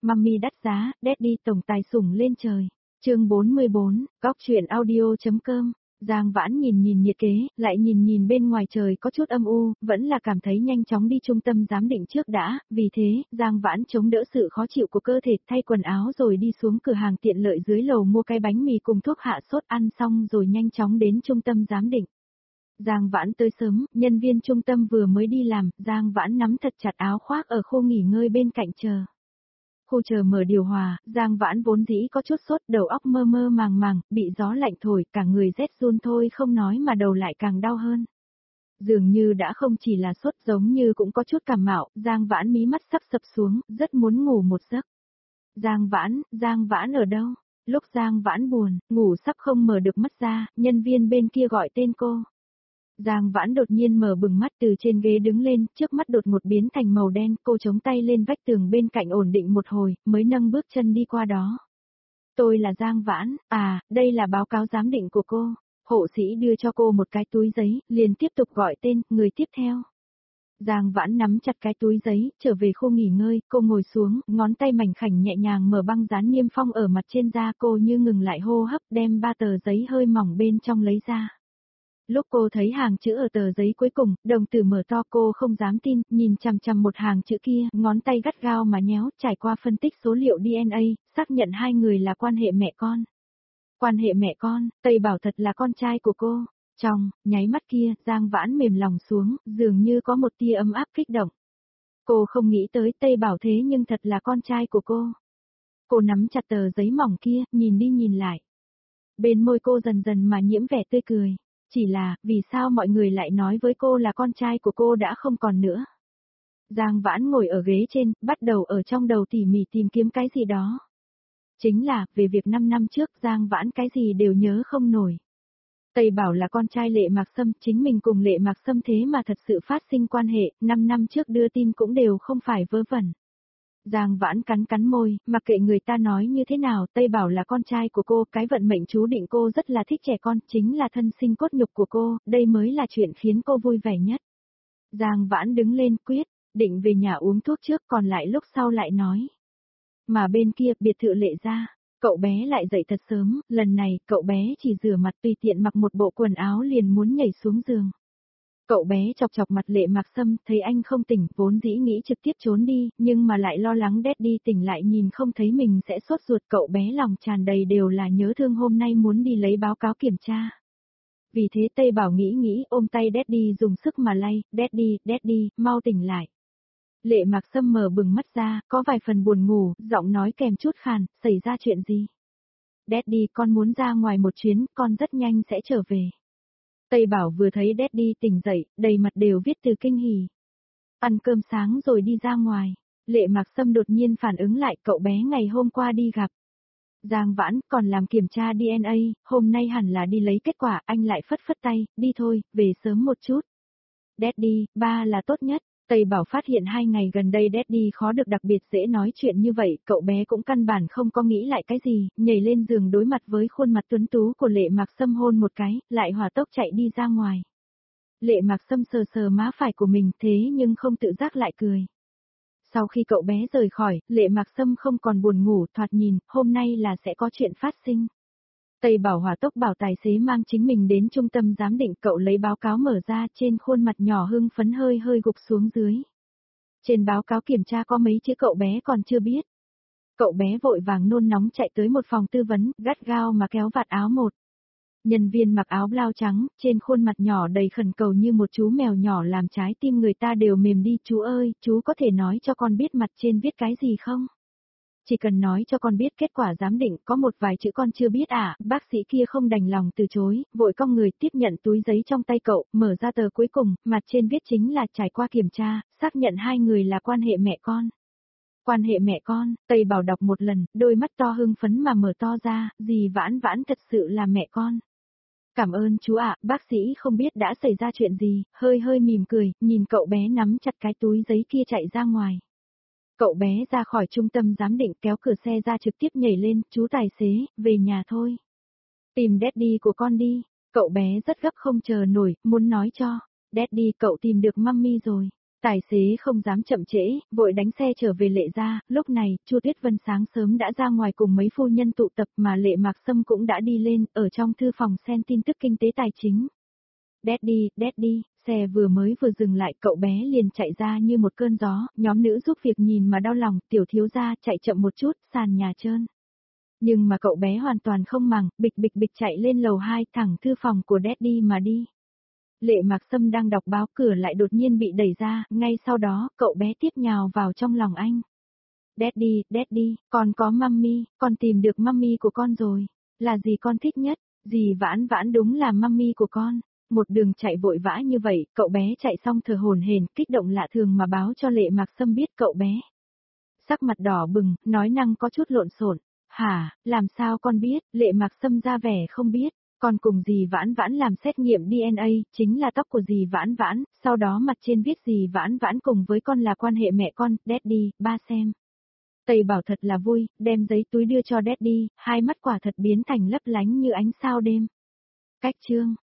Mummy đắt giá, Daddy tổng tài sủng lên trời. Chương 44, Cóc truyện audio.com. Giang Vãn nhìn nhiệt kế, lại nhìn bên ngoài trời có chút âm u, vẫn là cảm thấy nhanh chóng đi trung tâm giám định trước đã, vì thế, Giang Vãn chống đỡ sự khó chịu của cơ thể, thay quần áo rồi đi xuống cửa hàng tiện lợi dưới lầu mua cái bánh mì cùng thuốc hạ sốt ăn xong rồi nhanh chóng đến trung tâm giám định. Giang Vãn tới sớm, nhân viên trung tâm vừa mới đi làm, Giang Vãn nắm thật chặt áo khoác ở khu nghỉ ngơi bên cạnh chờ. Khu chờ mở điều hòa, Giang Vãn vốn dĩ có chút sốt, đầu óc mơ màng, bị gió lạnh thổi, cả người rét run thôi không nói mà đầu lại càng đau hơn. Dường như đã không chỉ là sốt giống như cũng có chút cảm mạo, Giang Vãn mí mắt sắp sập xuống, rất muốn ngủ một giấc. Giang Vãn ở đâu? Lúc Giang Vãn buồn, ngủ sắp không mở được mắt ra, nhân viên bên kia gọi tên cô. Giang Vãn đột nhiên mở bừng mắt từ trên ghế đứng lên, trước mắt đột ngột biến thành màu đen, cô chống tay lên vách tường bên cạnh ổn định một hồi, mới nâng bước chân đi qua đó. Tôi là Giang Vãn, đây là báo cáo giám định của cô. Hộ sĩ đưa cho cô một cái túi giấy, liền tiếp tục gọi tên, người tiếp theo. Giang Vãn nắm chặt cái túi giấy, trở về khu nghỉ ngơi, cô ngồi xuống, ngón tay mảnh khảnh nhẹ nhàng mở băng dán niêm phong ở mặt trên da, cô như ngừng lại hô hấp, đem 3 tờ giấy hơi mỏng bên trong lấy ra. Lúc cô thấy hàng chữ ở tờ giấy cuối cùng, đồng tử mở to, cô không dám tin, nhìn chằm chằm một hàng chữ kia, ngón tay gắt gao mà nhéo, trải qua phân tích số liệu DNA, xác nhận hai người là quan hệ mẹ con. Quan hệ mẹ con, Tây Bảo thật là con trai của cô. Trong nháy mắt kia, Giang Vãn mềm lòng xuống, dường như có một tia ấm áp kích động. Cô không nghĩ tới Tây Bảo thế nhưng thật là con trai của cô. Cô nắm chặt tờ giấy mỏng kia, nhìn đi nhìn lại. Bên môi cô dần dần mà nhiễm vẻ tươi cười. Chỉ là, vì sao mọi người lại nói với cô là con trai của cô đã không còn nữa? Giang Vãn ngồi ở ghế trên, bắt đầu ở trong đầu tỉ mỉ tìm kiếm cái gì đó. Chính là, về việc 5 năm trước Giang Vãn cái gì đều nhớ không nổi. Tây Bảo là con trai Lệ Mạc Sâm, chính mình cùng Lệ Mạc Sâm thế mà thật sự phát sinh quan hệ, 5 năm trước đưa tin cũng đều không phải vớ vẩn. Giang Vãn cắn môi, mặc kệ người ta nói như thế nào, Tây Bảo là con trai của cô, cái vận mệnh chú định cô rất là thích trẻ con, chính là thân sinh cốt nhục của cô, đây mới là chuyện khiến cô vui vẻ nhất. Giang Vãn đứng lên quyết, định về nhà uống thuốc trước còn lại lúc sau lại nói. Mà bên kia, biệt thự Lệ gia, cậu bé lại dậy thật sớm, lần này, cậu bé chỉ rửa mặt tùy tiện mặc một bộ quần áo liền muốn nhảy xuống giường. Cậu bé chọc mặt Lệ Mạc Sâm, thấy anh không tỉnh, vốn dĩ nghĩ trực tiếp trốn đi, nhưng mà lại lo lắng Daddy tỉnh lại nhìn không thấy mình sẽ sốt ruột, cậu bé lòng tràn đầy đều là nhớ thương hôm nay muốn đi lấy báo cáo kiểm tra. Vì thế Tây Bảo nghĩ ôm tay Daddy dùng sức mà lay, Daddy, mau tỉnh lại. Lệ Mạc Sâm mở bừng mắt ra, có vài phần buồn ngủ, giọng nói kèm chút khàn, xảy ra chuyện gì? Daddy, con muốn ra ngoài một chuyến, con rất nhanh sẽ trở về. Tây Bảo vừa thấy Daddy tỉnh dậy, đầy mặt đều viết từ kinh hỉ. Ăn cơm sáng rồi đi ra ngoài. Lệ Mạc Sâm đột nhiên phản ứng lại, cậu bé ngày hôm qua đi gặp. Giang Vãn còn làm kiểm tra DNA, hôm nay hẳn là đi lấy kết quả, anh lại phất tay, đi thôi, về sớm một chút. Daddy, ba là tốt nhất. Tây Bảo phát hiện 2 ngày gần đây Daddy khó được đặc biệt dễ nói chuyện như vậy, cậu bé cũng căn bản không có nghĩ lại cái gì, nhảy lên giường đối mặt với khuôn mặt tuấn tú của Lệ Mạc Sâm hôn một cái, lại hỏa tốc chạy đi ra ngoài. Lệ Mạc Sâm sờ má phải của mình thế nhưng không tự giác lại cười. Sau khi cậu bé rời khỏi, Lệ Mạc Sâm không còn buồn ngủ, thoạt nhìn, hôm nay là sẽ có chuyện phát sinh. Tây Bảo hỏa tốc bảo tài xế mang chính mình đến trung tâm giám định, cậu lấy báo cáo mở ra, trên khuôn mặt nhỏ hưng phấn hơi gục xuống dưới. Trên báo cáo kiểm tra có mấy chữ cậu bé còn chưa biết. Cậu bé vội vàng nôn nóng chạy tới một phòng tư vấn, gắt gao mà kéo vạt áo một. Nhân viên mặc áo blau trắng, trên khuôn mặt nhỏ đầy khẩn cầu như một chú mèo nhỏ làm trái tim người ta đều mềm đi. Chú ơi, chú có thể nói cho con biết mặt trên viết cái gì không? Chỉ cần nói cho con biết kết quả giám định, có một vài chữ con chưa biết bác sĩ kia không đành lòng từ chối, vội cong người tiếp nhận túi giấy trong tay cậu, mở ra tờ cuối cùng, mặt trên viết chính là trải qua kiểm tra, xác nhận hai người là quan hệ mẹ con. Quan hệ mẹ con, Tây Bảo đọc một lần, đôi mắt to hưng phấn mà mở to ra, dì Vãn thật sự là mẹ con. Cảm ơn chú ạ, bác sĩ không biết đã xảy ra chuyện gì, hơi mỉm cười, nhìn cậu bé nắm chặt cái túi giấy kia chạy ra ngoài. Cậu bé ra khỏi trung tâm giám định kéo cửa xe ra trực tiếp nhảy lên, chú tài xế, về nhà thôi. Tìm Daddy của con đi, cậu bé rất gấp không chờ nổi, muốn nói cho. Daddy, cậu tìm được Mummy rồi. Tài xế không dám chậm trễ, vội đánh xe trở về Lệ gia, lúc này, Chu Tuyết Vân sáng sớm đã ra ngoài cùng mấy phu nhân tụ tập mà Lệ Mạc Sâm cũng đã đi lên, ở trong thư phòng xem tin tức kinh tế tài chính. Daddy, xe mới vừa dừng lại, cậu bé liền chạy ra như một cơn gió, nhóm nữ giúp việc nhìn mà đau lòng, tiểu thiếu gia chạy chậm một chút, sàn nhà trơn. Nhưng mà cậu bé hoàn toàn không màng, bịch chạy lên lầu 2 thẳng thư phòng của Daddy mà đi. Lệ Mạc Sâm đang đọc báo, cửa lại đột nhiên bị đẩy ra, ngay sau đó, cậu bé tiếp nhào vào trong lòng anh. Daddy, con có mummy, con tìm được mummy của con rồi. Là gì con thích nhất? Dì Vãn Vãn đúng là mummy của con. Một đường chạy vội vã như vậy, cậu bé chạy xong thở hổn hển, kích động lạ thường mà báo cho Lệ Mạc Sâm biết cậu bé. Sắc mặt đỏ bừng, nói năng có chút lộn xộn. Hả, làm sao con biết? Lệ Mạc Sâm ra vẻ không biết. Con cùng dì Vãn Vãn làm xét nghiệm DNA, chính là tóc của dì Vãn Vãn, sau đó mặt trên viết dì Vãn Vãn cùng với con là quan hệ mẹ con, Daddy, ba xem. Tây bảo thật là vui, đem giấy túi đưa cho Daddy, hai mắt quả thật biến thành lấp lánh như ánh sao đêm. Cách chương